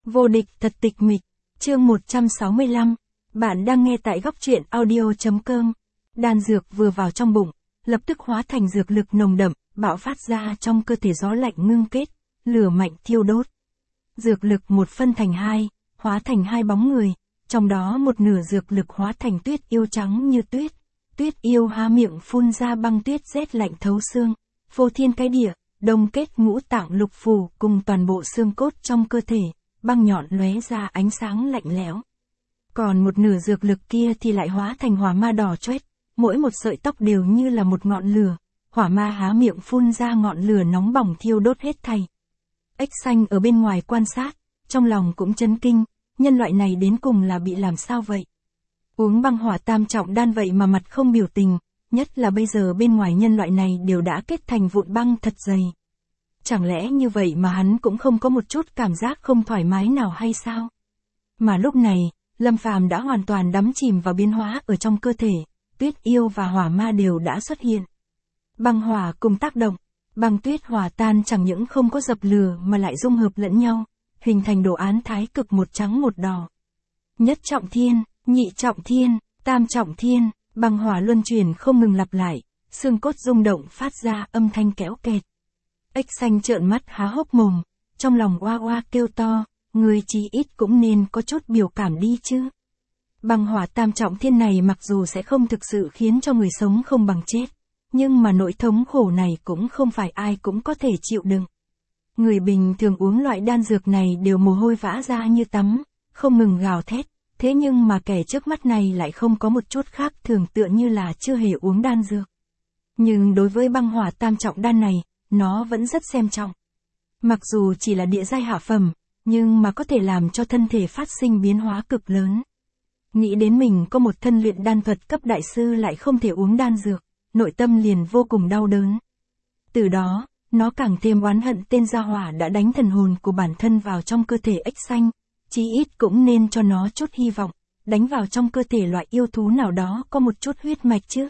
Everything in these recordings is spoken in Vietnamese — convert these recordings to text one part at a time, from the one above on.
Vô địch thật tịch mịch, chương 165, bạn đang nghe tại góc truyện audio.com. Đan dược vừa vào trong bụng, lập tức hóa thành dược lực nồng đậm, bạo phát ra trong cơ thể gió lạnh ngưng kết, lửa mạnh thiêu đốt. Dược lực một phân thành hai, hóa thành hai bóng người, trong đó một nửa dược lực hóa thành tuyết yêu trắng như tuyết. Tuyết yêu há miệng phun ra băng tuyết rét lạnh thấu xương, phô thiên cái địa, đông kết ngũ tạng lục phủ cùng toàn bộ xương cốt trong cơ thể, băng nhọn lóe ra ánh sáng lạnh lẽo. Còn một nửa dược lực kia thì lại hóa thành hỏa ma đỏ chóét, mỗi một sợi tóc đều như là một ngọn lửa, hỏa ma há miệng phun ra ngọn lửa nóng bỏng thiêu đốt hết thảy. Ếch xanh ở bên ngoài quan sát, trong lòng cũng chấn kinh, nhân loại này đến cùng là bị làm sao vậy? Uống băng hỏa tam trọng đan vậy mà mặt không biểu tình, nhất là bây giờ bên ngoài nhân loại này đều đã kết thành vụn băng thật dày. Chẳng lẽ như vậy mà hắn cũng không có một chút cảm giác không thoải mái nào hay sao? Mà lúc này, Lâm Phàm đã hoàn toàn đắm chìm vào biến hóa ở trong cơ thể, tuyết yêu và hỏa ma đều đã xuất hiện. Băng hỏa cùng tác động, băng tuyết hòa tan chẳng những không có dập lửa mà lại dung hợp lẫn nhau, hình thành đồ án thái cực một trắng một đỏ. Nhất trọng thiên, nhị trọng thiên, tam trọng thiên, băng hỏa luân chuyển không ngừng lặp lại, xương cốt rung động phát ra âm thanh kéo kẹt. Ếch xanh trợn mắt há hốc mồm, trong lòng oa oa kêu to, người chí ít cũng nên có chút biểu cảm đi chứ. Băng hỏa tam trọng thiên này mặc dù sẽ không thực sự khiến cho người sống không bằng chết, nhưng mà nỗi thống khổ này cũng không phải ai cũng có thể chịu đựng. Người bình thường uống loại đan dược này đều mồ hôi vã ra như tắm, không ngừng gào thét, thế nhưng mà kẻ trước mắt này lại không có một chút khác thường tựa như là chưa hề uống đan dược. Nhưng đối với băng hỏa tam trọng đan này, nó vẫn rất xem trọng. Mặc dù chỉ là địa giai hạ phẩm, nhưng mà có thể làm cho thân thể phát sinh biến hóa cực lớn. Nghĩ đến mình có một thân luyện đan thuật cấp đại sư lại không thể uống đan dược, nội tâm liền vô cùng đau đớn. Từ đó, nó càng thêm oán hận tên gia hỏa đã đánh thần hồn của bản thân vào trong cơ thể ếch xanh, chí ít cũng nên cho nó chút hy vọng, đánh vào trong cơ thể loại yêu thú nào đó có một chút huyết mạch chứ.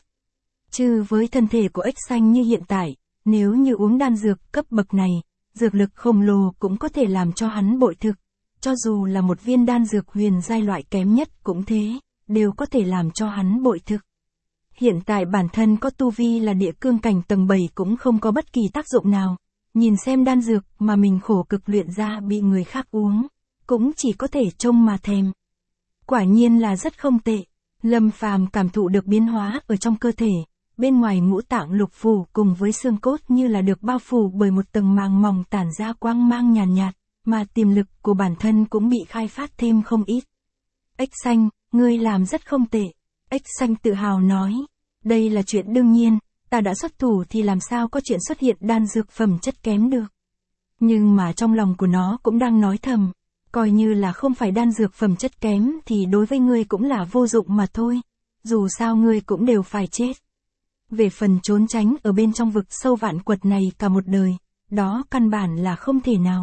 Chứ với thân thể của ếch xanh như hiện tại, nếu như uống đan dược cấp bậc này, dược lực khổng lồ cũng có thể làm cho hắn bội thực, cho dù là một viên đan dược huyền giai loại kém nhất cũng thế, đều có thể làm cho hắn bội thực. Hiện tại bản thân có tu vi là địa cương cảnh tầng 7 cũng không có bất kỳ tác dụng nào, nhìn xem đan dược mà mình khổ cực luyện ra bị người khác uống, cũng chỉ có thể trông mà thèm. Quả nhiên là rất không tệ, Lâm Phàm cảm thụ được biến hóa ở trong cơ thể. Bên ngoài ngũ tạng lục phủ cùng với xương cốt như là được bao phủ bởi một tầng màng mỏng tản ra quang mang nhàn nhạt, mà tiềm lực của bản thân cũng bị khai phát thêm không ít. Ếch xanh, ngươi làm rất không tệ. Ếch xanh tự hào nói, đây là chuyện đương nhiên, ta đã xuất thủ thì làm sao có chuyện xuất hiện đan dược phẩm chất kém được. Nhưng mà trong lòng của nó cũng đang nói thầm, coi như là không phải đan dược phẩm chất kém thì đối với ngươi cũng là vô dụng mà thôi, dù sao ngươi cũng đều phải chết. Về phần trốn tránh ở bên trong vực sâu vạn quật này cả một đời, đó căn bản là không thể nào.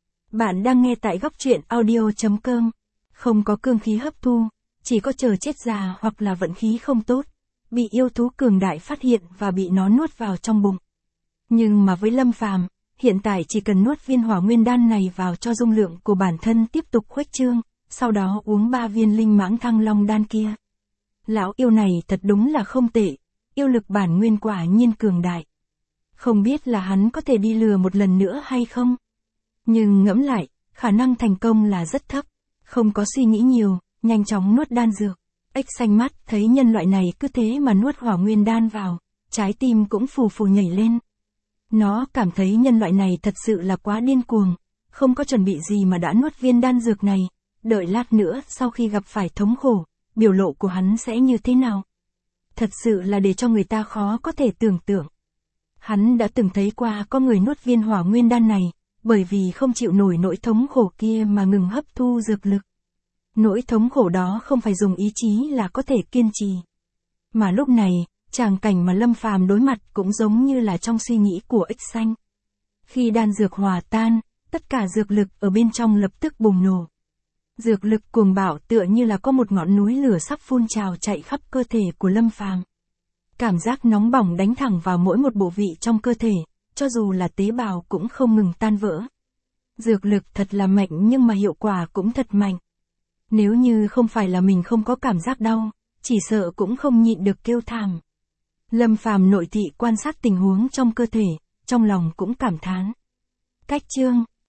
Bạn đang nghe tại góc truyện audio.com, không có cương khí hấp thu, chỉ có chờ chết già hoặc là vận khí không tốt, bị yêu thú cường đại phát hiện và bị nó nuốt vào trong bụng. Nhưng mà với Lâm Phàm, hiện tại chỉ cần nuốt viên hỏa nguyên đan này vào cho dung lượng của bản thân tiếp tục khuếch trương, sau đó uống 3 viên linh mãng thăng long đan kia. Lão yêu này thật đúng là không tệ. Yêu lực bản nguyên quả nhiên cường đại. Không biết là hắn có thể đi lừa một lần nữa hay không? Nhưng ngẫm lại, khả năng thành công là rất thấp. Không có suy nghĩ nhiều, nhanh chóng nuốt đan dược. Ếch xanh mắt thấy nhân loại này cứ thế mà nuốt hỏa nguyên đan vào, trái tim cũng phù phù nhảy lên. Nó cảm thấy nhân loại này thật sự là quá điên cuồng, không có chuẩn bị gì mà đã nuốt viên đan dược này. Đợi lát nữa sau khi gặp phải thống khổ, biểu lộ của hắn sẽ như thế nào? Thật sự là để cho người ta khó có thể tưởng tượng. Hắn đã từng thấy qua có người nuốt viên hỏa nguyên đan này, bởi vì không chịu nổi nỗi thống khổ kia mà ngừng hấp thu dược lực. Nỗi thống khổ đó không phải dùng ý chí là có thể kiên trì. Mà lúc này, tràng cảnh mà Lâm Phàm đối mặt cũng giống như là trong suy nghĩ của ếch xanh. Khi đan dược hòa tan, tất cả dược lực ở bên trong lập tức bùng nổ. Dược lực cuồng bạo tựa như là có một ngọn núi lửa sắp phun trào chạy khắp cơ thể của Lâm Phàm. Cảm giác nóng bỏng đánh thẳng vào mỗi một bộ vị trong cơ thể, cho dù là tế bào cũng không ngừng tan vỡ. Dược lực thật là mạnh nhưng mà hiệu quả cũng thật mạnh. Nếu như không phải là mình không có cảm giác đau, chỉ sợ cũng không nhịn được kêu thảm. Lâm Phàm nội thị quan sát tình huống trong cơ thể, trong lòng cũng cảm thán. Cách chương